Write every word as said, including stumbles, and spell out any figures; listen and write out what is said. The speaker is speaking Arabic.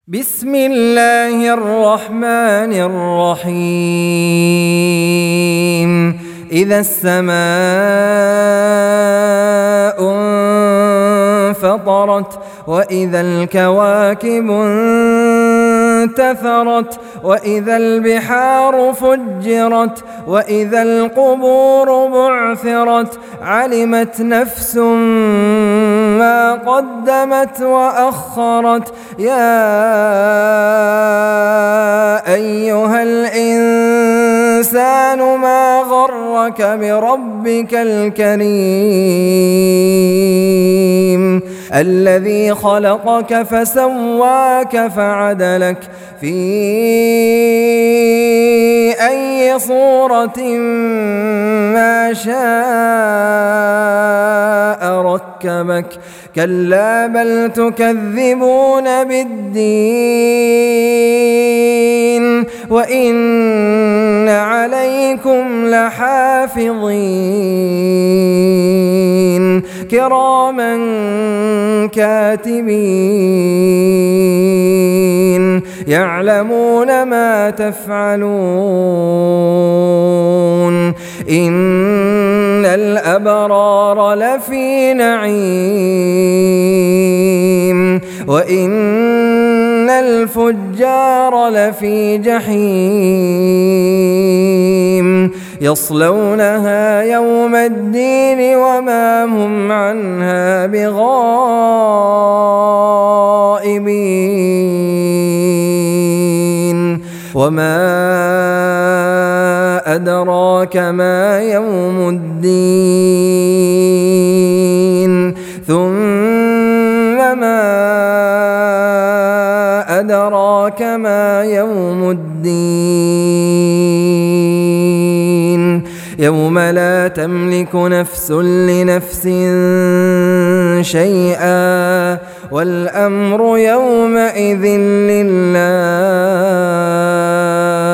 بسم الله الرحمن الرحيم إذا السماء انفطرت وإذا الكواكب انتثرت وإذا البحار فجرت وإذا القبور بعثرت علمت نفس ما قدمت وأخرت يا أيها الإنسان ما غرك بربك الكريم الذي خلقك فسواك فعدلك في أي صورة ما شاء ركبك كلا بل تكذبون بالدين وإن عليكم لحافظين كراما كاتبين يعلمون ما تفعلون إن الأبرار لفي نعيم وإن الفجار لفي جحيم يصلونها يوم الدين وما هم عنها بغائبين وما أدراك ما يوم الدين ثم ما أدراك ما يوم الدين يوم لا تملك نفس لنفس شيئا والأمر يومئذ لله